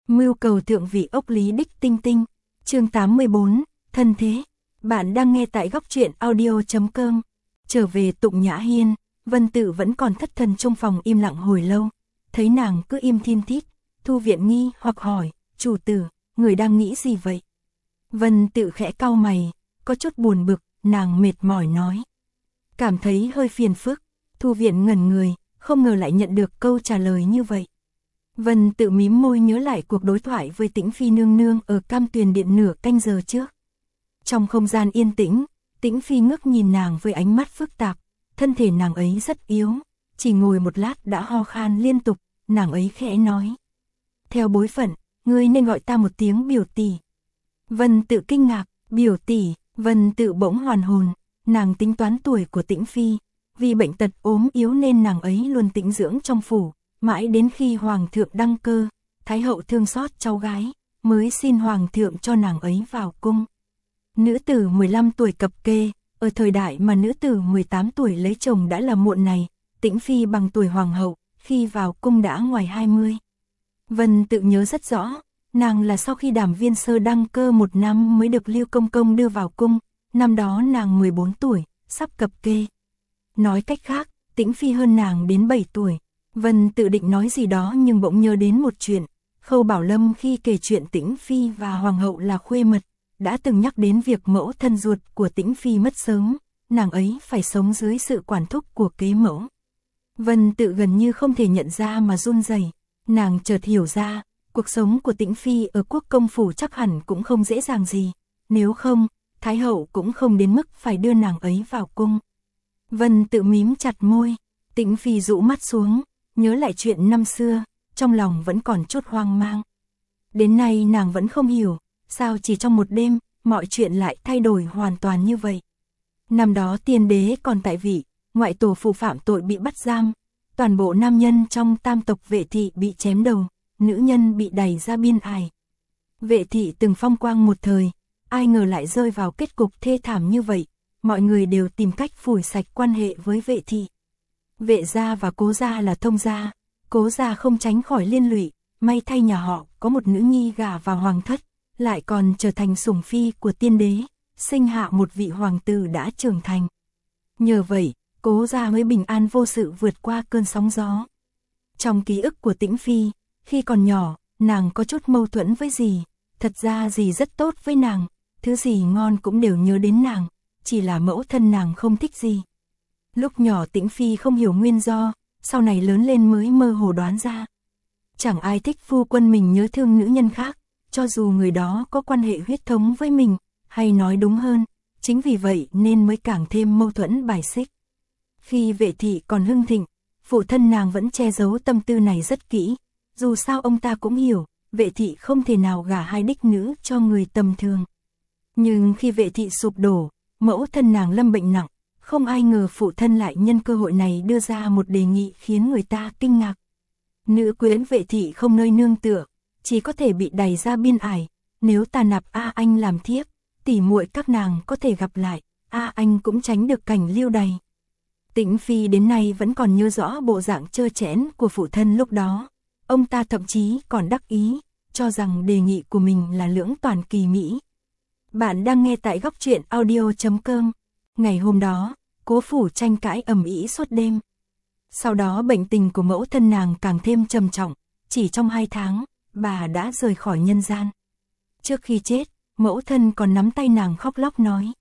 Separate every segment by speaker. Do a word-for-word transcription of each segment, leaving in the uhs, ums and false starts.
Speaker 1: Mưu cầu thượng vị ốc lý đích tinh tinh, chương tám mươi bốn, thân thế. Bạn đang nghe tại góc truyện audio chấm com. Trở về Tụng Nhã Hiên, Vân Tự vẫn còn thất thần trong phòng im lặng hồi lâu. Thấy nàng cứ im thiên thít, Thu Viện nghi hoặc hỏi, chủ tử, người đang nghĩ gì vậy? Vân Tự khẽ cau mày, có chút buồn bực, nàng mệt mỏi nói. Cảm thấy hơi phiền phức, Thu Viện ngẩn người, không ngờ lại nhận được câu trả lời như vậy. Vân Tự mím môi nhớ lại cuộc đối thoại với Tĩnh Phi nương nương ở Cam Tuyền Điện nửa canh giờ trước. Trong không gian yên tĩnh, Tĩnh Phi ngước nhìn nàng với ánh mắt phức tạp, thân thể nàng ấy rất yếu, chỉ ngồi một lát đã ho khan liên tục, nàng ấy khẽ nói. Theo bối phận, ngươi nên gọi ta một tiếng biểu tỷ. Vân Tự kinh ngạc, biểu tỷ, Vân Tự bỗng hoàn hồn, nàng tính toán tuổi của Tĩnh Phi, vì bệnh tật ốm yếu nên nàng ấy luôn tĩnh dưỡng trong phủ. Mãi đến khi Hoàng thượng đăng cơ, Thái hậu thương xót cháu gái, mới xin Hoàng thượng cho nàng ấy vào cung. Nữ tử mười lăm tuổi cập kê, ở thời đại mà nữ tử mười tám tuổi lấy chồng đã là muộn này, Tĩnh Phi bằng tuổi Hoàng hậu, khi vào cung đã ngoài hai mươi. Vân Tự nhớ rất rõ, nàng là sau khi Đàm Viên Sơ đăng cơ một năm mới được Lưu Công Công đưa vào cung, năm đó nàng mười bốn tuổi, sắp cập kê. Nói cách khác, Tĩnh Phi hơn nàng đến bảy tuổi. Vân Tự định nói gì đó nhưng bỗng nhớ đến một chuyện, Khâu Bảo Lâm khi kể chuyện Tĩnh Phi và Hoàng hậu là khuê mật, đã từng nhắc đến việc mẫu thân ruột của Tĩnh Phi mất sớm, nàng ấy phải sống dưới sự quản thúc của kế mẫu. Vân Tự gần như không thể nhận ra mà run rẩy, nàng chợt hiểu ra, cuộc sống của Tĩnh Phi ở Quốc công phủ chắc hẳn cũng không dễ dàng gì, nếu không, Thái hậu cũng không đến mức phải đưa nàng ấy vào cung. Vân Tự mím chặt môi, Tĩnh Phi rũ mắt xuống, nhớ lại chuyện năm xưa, trong lòng vẫn còn chút hoang mang. Đến nay nàng vẫn không hiểu, sao chỉ trong một đêm, mọi chuyện lại thay đổi hoàn toàn như vậy. Năm đó tiên đế còn tại vị, ngoại tổ phụ phạm tội bị bắt giam, toàn bộ nam nhân trong tam tộc Vệ thị bị chém đầu, nữ nhân bị đày ra biên ải. Vệ thị từng phong quang một thời, ai ngờ lại rơi vào kết cục thê thảm như vậy, mọi người đều tìm cách phủi sạch quan hệ với Vệ thị. Vệ gia và Cố gia là thông gia, Cố gia không tránh khỏi liên lụy, may thay nhà họ có một nữ nhi gả vào hoàng thất, lại còn trở thành sủng phi của tiên đế, sinh hạ một vị hoàng tử đã trưởng thành. Nhờ vậy, Cố gia mới bình an vô sự vượt qua cơn sóng gió. Trong ký ức của Tĩnh Phi, khi còn nhỏ, nàng có chút mâu thuẫn với dì, thật ra dì rất tốt với nàng, thứ gì ngon cũng đều nhớ đến nàng, chỉ là mẫu thân nàng không thích dì. Lúc nhỏ Tĩnh Phi không hiểu nguyên do, sau này lớn lên mới mơ hồ đoán ra. Chẳng ai thích phu quân mình nhớ thương nữ nhân khác, cho dù người đó có quan hệ huyết thống với mình, hay nói đúng hơn, chính vì vậy nên mới càng thêm mâu thuẫn bài xích. Khi Vệ thị còn hưng thịnh, phụ thân nàng vẫn che giấu tâm tư này rất kỹ, dù sao ông ta cũng hiểu, Vệ thị không thể nào gả hai đích nữ cho người tầm thường. Nhưng khi Vệ thị sụp đổ, mẫu thân nàng lâm bệnh nặng, không ai ngờ phụ thân lại nhân cơ hội này đưa ra một đề nghị khiến người ta kinh ngạc. Nữ quyến Vệ thị không nơi nương tựa, chỉ có thể bị đày ra biên ải, nếu ta nạp A Anh làm thiếp, tỉ muội các nàng có thể gặp lại, A Anh cũng tránh được cảnh lưu đày. Tĩnh Phi đến nay vẫn còn nhớ rõ bộ dạng trơ trẽn của phụ thân lúc đó, ông ta thậm chí còn đắc ý, cho rằng đề nghị của mình là lưỡng toàn kỳ mỹ. Bạn đang nghe tại góc truyện audio chấm com. Ngày hôm đó, Cố phủ tranh cãi ầm ĩ suốt đêm. Sau đó bệnh tình của mẫu thân nàng càng thêm trầm trọng, chỉ trong hai tháng, bà đã rời khỏi nhân gian. Trước khi chết, mẫu thân còn nắm tay nàng khóc lóc nói.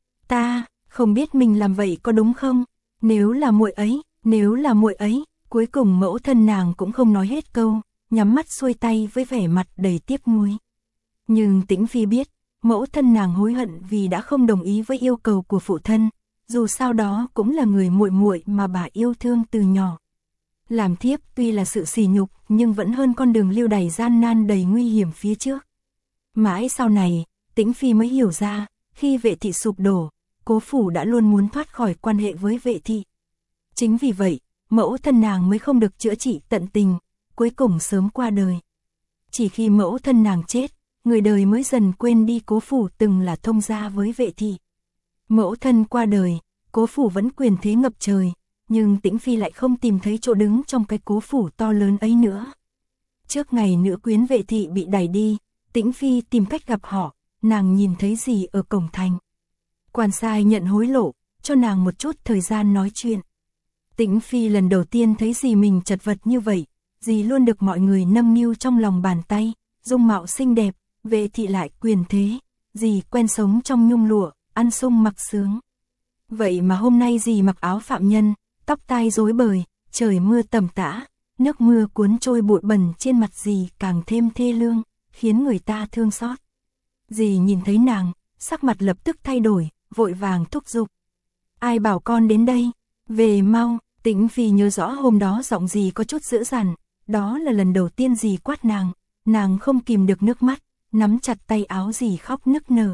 Speaker 1: Ta, không biết mình làm vậy có đúng không? Nếu là muội ấy, nếu là muội ấy, cuối cùng mẫu thân nàng cũng không nói hết câu, nhắm mắt xuôi tay với vẻ mặt đầy tiếc nuối. Nhưng Tĩnh Phi biết, mẫu thân nàng hối hận vì đã không đồng ý với yêu cầu của phụ thân, dù sao đó cũng là người muội muội mà bà yêu thương từ nhỏ. Làm thiếp tuy là sự sỉ nhục nhưng vẫn hơn con đường lưu đày gian nan đầy nguy hiểm phía trước. Mãi sau này, Tĩnh Phi mới hiểu ra, khi Vệ thị sụp đổ, Cố phủ đã luôn muốn thoát khỏi quan hệ với Vệ thị. Chính vì vậy, mẫu thân nàng mới không được chữa trị tận tình, cuối cùng sớm qua đời. Chỉ khi mẫu thân nàng chết, người đời mới dần quên đi Cố phủ từng là thông gia với Vệ thị. Mẫu thân qua đời, Cố phủ vẫn quyền thế ngập trời, nhưng Tĩnh Phi lại không tìm thấy chỗ đứng trong cái Cố phủ to lớn ấy nữa. Trước ngày nữ quyến Vệ thị bị đày đi, Tĩnh Phi tìm cách gặp họ, nàng nhìn thấy dì ở cổng thành. Quan sai nhận hối lộ, cho nàng một chút thời gian nói chuyện. Tĩnh Phi lần đầu tiên thấy dì mình chật vật như vậy, dì luôn được mọi người nâng niu trong lòng bàn tay, dung mạo xinh đẹp, Vệ thị lại quyền thế, dì quen sống trong nhung lụa, ăn sung mặc sướng. Vậy mà hôm nay dì mặc áo phạm nhân, tóc tai rối bời, trời mưa tầm tã, nước mưa cuốn trôi bụi bẩn trên mặt dì càng thêm thê lương, khiến người ta thương xót. Dì nhìn thấy nàng, sắc mặt lập tức thay đổi, vội vàng thúc giục. Ai bảo con đến đây? Về mau. Tĩnh Phi nhớ rõ hôm đó giọng dì có chút dữ dằn, đó là lần đầu tiên dì quát nàng, nàng không kìm được nước mắt, nắm chặt tay áo dì khóc nức nở.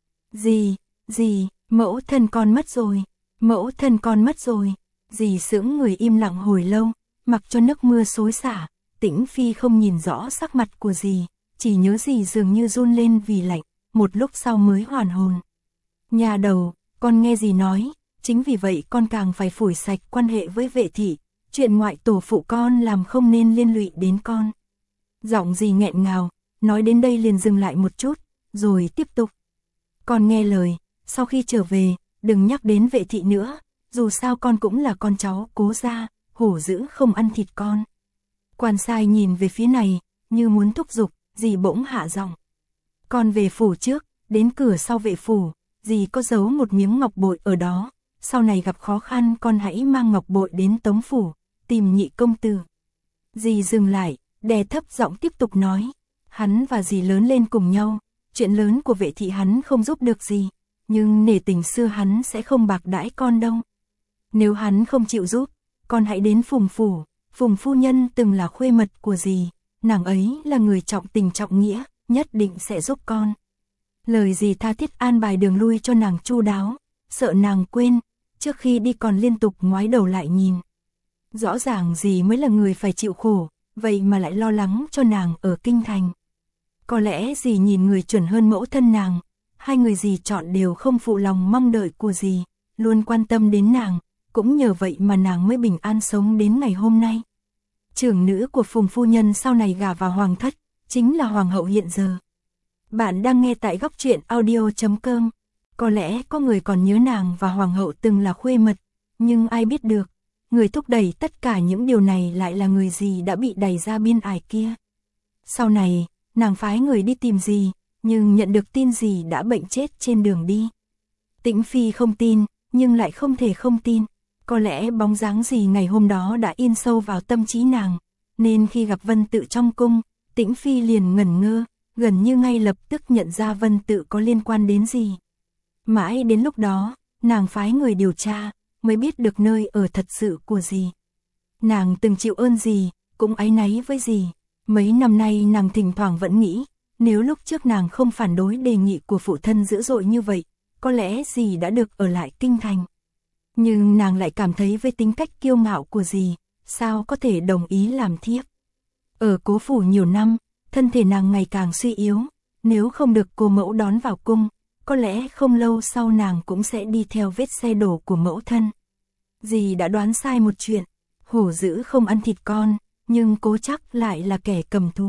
Speaker 1: Dì, dì, mẫu thân con mất rồi, mẫu thân con mất rồi. Dì sững người im lặng hồi lâu, mặc cho nước mưa xối xả. Tĩnh Phi không nhìn rõ sắc mặt của dì, chỉ nhớ dì dường như run lên vì lạnh, một lúc sau mới hoàn hồn. Nhà đầu, con nghe dì nói, chính vì vậy con càng phải phủi sạch quan hệ với Vệ thị, chuyện ngoại tổ phụ con làm không nên liên lụy đến con. Giọng dì nghẹn ngào, nói đến đây liền dừng lại một chút, rồi tiếp tục. Con nghe lời, sau khi trở về, đừng nhắc đến Vệ thị nữa, dù sao con cũng là con cháu Cố gia, hổ dữ không ăn thịt con. Quan sai nhìn về phía này, như muốn thúc giục, dì bỗng hạ giọng. Con về phủ trước, đến cửa sau vệ phủ, dì có giấu một miếng ngọc bội ở đó, sau này gặp khó khăn con hãy mang ngọc bội đến Tống phủ, tìm Nhị công tử. Dì dừng lại, đè thấp giọng tiếp tục nói, hắn và dì lớn lên cùng nhau, chuyện lớn của Vệ thị hắn không giúp được gì, nhưng nể tình xưa hắn sẽ không bạc đãi con đâu. Nếu hắn không chịu giúp, con hãy đến Phùng phủ, Phùng phu nhân từng là khuê mật của dì, nàng ấy là người trọng tình trọng nghĩa, nhất định sẽ giúp con. Lời dì tha thiết an bài đường lui cho nàng chu đáo, sợ nàng quên, trước khi đi còn liên tục ngoái đầu lại nhìn. Rõ ràng dì mới là người phải chịu khổ, vậy mà lại lo lắng cho nàng ở kinh thành. Có lẽ dì nhìn người chuẩn hơn mẫu thân nàng, hai người dì chọn đều không phụ lòng mong đợi của dì, luôn quan tâm đến nàng, cũng nhờ vậy mà nàng mới bình an sống đến ngày hôm nay. Trưởng nữ của Phùng phu nhân sau này gả vào hoàng thất, chính là hoàng hậu hiện giờ. Bạn đang nghe tại góc truyện audio chấm com. Có lẽ có người còn nhớ nàng và hoàng hậu từng là khuê mật, nhưng ai biết được, người thúc đẩy tất cả những điều này lại là người dì đã bị đẩy ra biên ải kia. Sau này, nàng phái người đi tìm dì, nhưng nhận được tin dì đã bệnh chết trên đường đi. Tĩnh Phi không tin, nhưng lại không thể không tin. Có lẽ bóng dáng dì ngày hôm đó đã in sâu vào tâm trí nàng, nên khi gặp Vân Tự trong cung, Tĩnh Phi liền ngẩn ngơ, gần như ngay lập tức nhận ra Vân Tự có liên quan đến dì. Mãi đến lúc đó, nàng phái người điều tra, mới biết được nơi ở thật sự của dì. Nàng từng chịu ơn dì, cũng áy náy với dì. Mấy năm nay nàng thỉnh thoảng vẫn nghĩ, nếu lúc trước nàng không phản đối đề nghị của phụ thân dữ dội như vậy, có lẽ dì đã được ở lại kinh thành. Nhưng nàng lại cảm thấy với tính cách kiêu ngạo của dì, sao có thể đồng ý làm thiếp. Ở Cố phủ nhiều năm, thân thể nàng ngày càng suy yếu, nếu không được cô mẫu đón vào cung, có lẽ không lâu sau nàng cũng sẽ đi theo vết xe đổ của mẫu thân. Dì đã đoán sai một chuyện, hổ dữ không ăn thịt con, nhưng cố chắc lại là kẻ cầm thú.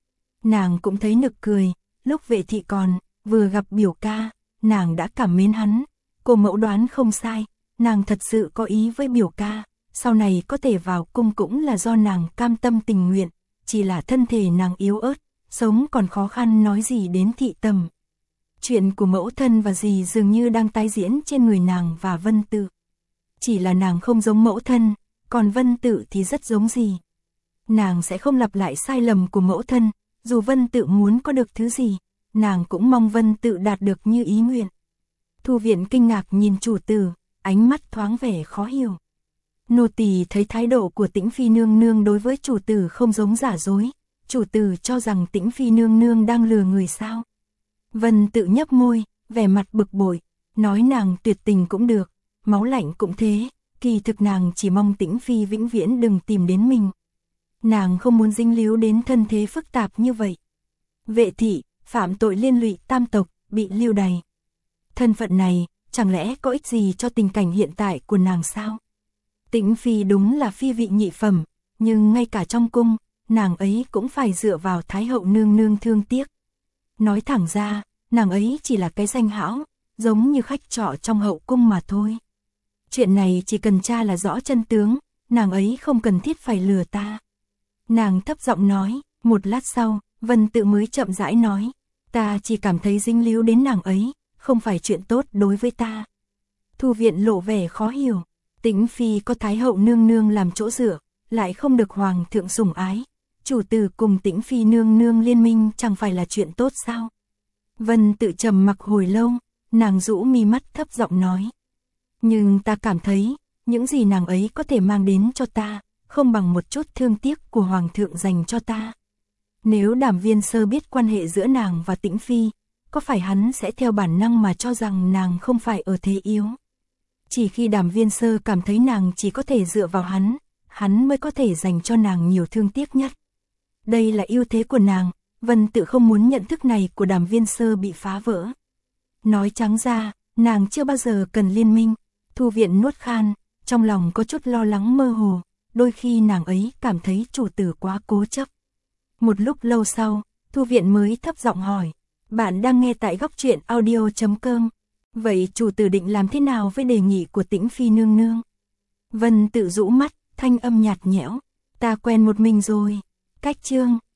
Speaker 1: Nàng cũng thấy nực cười, lúc Vệ thị còn, vừa gặp biểu ca, nàng đã cảm mến hắn, cô mẫu đoán không sai, nàng thật sự có ý với biểu ca, sau này có thể vào cung cũng là do nàng cam tâm tình nguyện, chỉ là thân thể nàng yếu ớt, sống còn khó khăn nói gì đến thị tầm. Chuyện của mẫu thân và dì dường như đang tái diễn trên người nàng và Vân Tự. Chỉ là nàng không giống mẫu thân, còn Vân Tự thì rất giống dì. Nàng sẽ không lặp lại sai lầm của mẫu thân, dù Vân Tự muốn có được thứ gì, nàng cũng mong Vân Tự đạt được như ý nguyện. Thu Viện kinh ngạc nhìn chủ tử, ánh mắt thoáng vẻ khó hiểu. Nô tỳ thấy thái độ của Tĩnh Phi nương nương đối với chủ tử không giống giả dối, chủ tử cho rằng Tĩnh Phi nương nương đang lừa người sao? Vân Tự nhấp môi, vẻ mặt bực bội, nói nàng tuyệt tình cũng được, máu lạnh cũng thế, kỳ thực nàng chỉ mong Tĩnh Phi vĩnh viễn đừng tìm đến mình. Nàng không muốn dính líu đến thân thế phức tạp như vậy. Vệ thị, phạm tội liên lụy tam tộc, bị lưu đày. Thân phận này, chẳng lẽ có ích gì cho tình cảnh hiện tại của nàng sao? Tĩnh Phi đúng là phi vị nhị phẩm, nhưng ngay cả trong cung, nàng ấy cũng phải dựa vào Thái hậu nương nương thương tiếc. Nói thẳng ra, nàng ấy chỉ là cái danh hão, giống như khách trọ trong hậu cung mà thôi. Chuyện này chỉ cần tra là rõ chân tướng, nàng ấy không cần thiết phải lừa ta. Nàng thấp giọng nói, một lát sau, Vân Tự mới chậm rãi nói, ta chỉ cảm thấy dính líu đến nàng ấy, không phải chuyện tốt đối với ta. Thu Viện lộ vẻ khó hiểu, Tĩnh Phi có Thái hậu nương nương làm chỗ dựa, lại không được hoàng thượng sủng ái, chủ tử cùng Tĩnh Phi nương nương liên minh chẳng phải là chuyện tốt sao? Vân Tự trầm mặc hồi lâu, nàng rũ mi mắt thấp giọng nói, nhưng ta cảm thấy, những gì nàng ấy có thể mang đến cho ta, không bằng một chút thương tiếc của hoàng thượng dành cho ta. Nếu Đàm Viên Sơ biết quan hệ giữa nàng và Tĩnh Phi, có phải hắn sẽ theo bản năng mà cho rằng nàng không phải ở thế yếu? Chỉ khi Đàm Viên Sơ cảm thấy nàng chỉ có thể dựa vào hắn, hắn mới có thể dành cho nàng nhiều thương tiếc nhất. Đây là ưu thế của nàng, Vân Tự không muốn nhận thức này của Đàm Viên Sơ bị phá vỡ. Nói trắng ra, nàng chưa bao giờ cần liên minh. Thu Viện nuốt khan, trong lòng có chút lo lắng mơ hồ, đôi khi nàng ấy cảm thấy chủ tử quá cố chấp. Một lúc lâu sau, Thu Viện mới thấp giọng hỏi, bạn đang nghe tại góc truyện audio chấm com. Vậy chủ tử định làm thế nào với đề nghị của Tĩnh Phi nương nương? Vân Tự rũ mắt, thanh âm nhạt nhẽo, ta quen một mình rồi. Cách chương